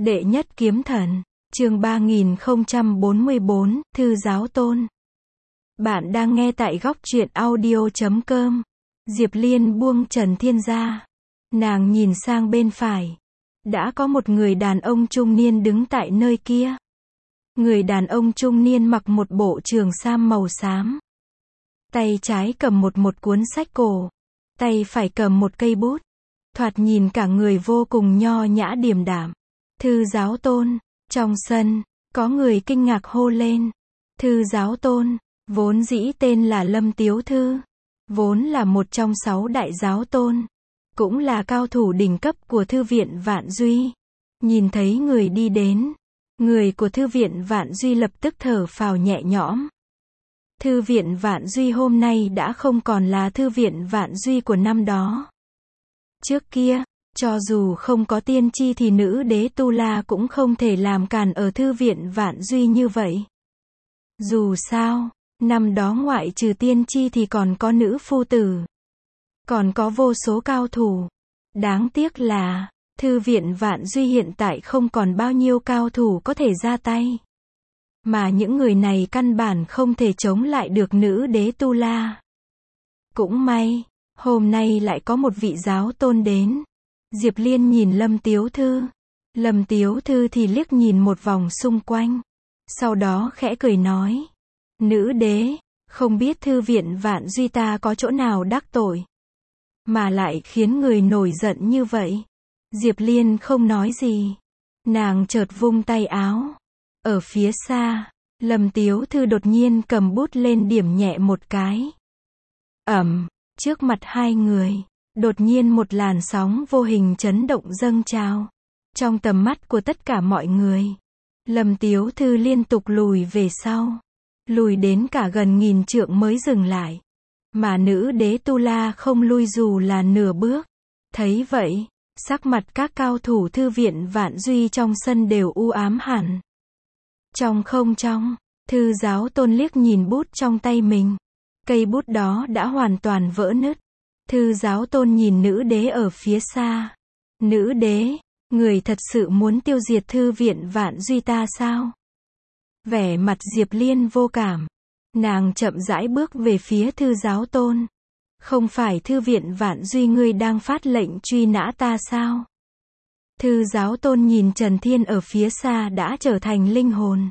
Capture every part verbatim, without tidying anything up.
Đệ nhất kiếm thần, chương ba nghìn không trăm bốn mươi bốn, Thư Giáo Tôn. Bạn đang nghe tại góc truyện audio chấm com. Diệp Liên buông Trần Thiên ra. Nàng nhìn sang bên phải. Đã có một người đàn ông trung niên đứng tại nơi kia. Người đàn ông trung niên mặc một bộ trường sam màu xám. Tay trái cầm một một cuốn sách cổ. Tay phải cầm một cây bút. Thoạt nhìn cả người vô cùng nho nhã điềm đạm. Thư Giáo Tôn. Trong sân, có người kinh ngạc hô lên. Thư Giáo Tôn, vốn dĩ tên là Lâm Tiếu Thư. Vốn là một trong sáu đại giáo tôn. Cũng là cao thủ đỉnh cấp của Thư viện Vạn Duy. Nhìn thấy người đi đến. Người của Thư viện Vạn Duy lập tức thở phào nhẹ nhõm. Thư viện Vạn Duy hôm nay đã không còn là Thư viện Vạn Duy của năm đó. Trước kia, cho dù không có tiên tri thì nữ đế Tu La cũng không thể làm càn ở Thư viện Vạn Duy như vậy. Dù sao, năm đó ngoại trừ tiên tri thì còn có nữ phu tử. Còn có vô số cao thủ. Đáng tiếc là, Thư viện Vạn Duy hiện tại không còn bao nhiêu cao thủ có thể ra tay. Mà những người này căn bản không thể chống lại được nữ đế Tu La. Cũng may, hôm nay lại có một vị giáo tôn đến. Diệp Liên nhìn Lâm Tiếu Thư. Lâm Tiếu Thư thì liếc nhìn một vòng xung quanh. Sau đó khẽ cười nói. Nữ đế, không biết Thư viện Vạn Duy ta có chỗ nào đắc tội. Mà lại khiến người nổi giận như vậy. Diệp Liên không nói gì. Nàng chợt vung tay áo. Ở phía xa, Lâm Tiếu Thư đột nhiên cầm bút lên điểm nhẹ một cái. Ầm, trước mặt hai người. Đột nhiên một làn sóng vô hình chấn động dâng trào. Trong tầm mắt của tất cả mọi người. Lâm Tiếu Thư liên tục lùi về sau. Lùi đến cả gần nghìn trượng mới dừng lại. Mà nữ đế Tu La không lui dù là nửa bước. Thấy vậy, sắc mặt các cao thủ Thư viện Vạn Duy trong sân đều u ám hẳn. Trong không trong, Thư Giáo Tôn liếc nhìn bút trong tay mình. Cây bút đó đã hoàn toàn vỡ nứt. Thư Giáo Tôn nhìn nữ đế ở phía xa. Nữ đế, người thật sự muốn tiêu diệt Thư viện Vạn Duy ta sao? Vẻ mặt Diệp Liên vô cảm. Nàng chậm rãi bước về phía Thư Giáo Tôn. Không phải Thư viện Vạn Duy ngươi đang phát lệnh truy nã ta sao? Thư Giáo Tôn nhìn Trần Thiên ở phía xa đã trở thành linh hồn.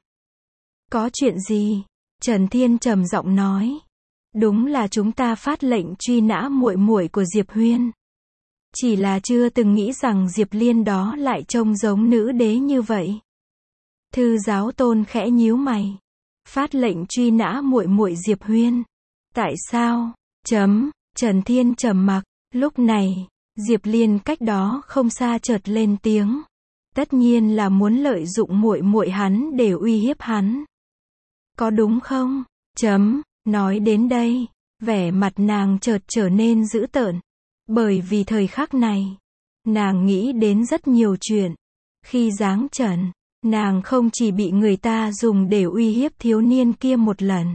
Có chuyện gì? Trần Thiên trầm giọng nói. Đúng là chúng ta phát lệnh truy nã muội muội của Diệp Huyên. Chỉ là chưa từng nghĩ rằng Diệp Liên đó lại trông giống nữ đế như vậy. Thư Giáo Tôn khẽ nhíu mày. Phát lệnh truy nã muội muội Diệp Huyên. Tại sao? Chấm, Trần Thiên trầm mặc. Lúc này, Diệp Liên cách đó không xa chợt lên tiếng. Tất nhiên là muốn lợi dụng muội muội hắn để uy hiếp hắn. Có đúng không? Chấm. Nói đến đây, vẻ mặt nàng chợt trở nên dữ tợn. Bởi vì thời khắc này, nàng nghĩ đến rất nhiều chuyện. Khi giáng trần, nàng không chỉ bị người ta dùng để uy hiếp thiếu niên kia một lần.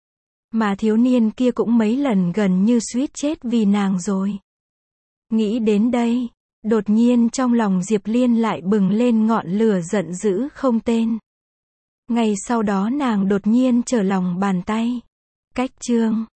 Mà thiếu niên kia cũng mấy lần gần như suýt chết vì nàng rồi. Nghĩ đến đây, đột nhiên trong lòng Diệp Liên lại bừng lên ngọn lửa giận dữ không tên. Ngay sau đó nàng đột nhiên trở lòng bàn tay. Cách chương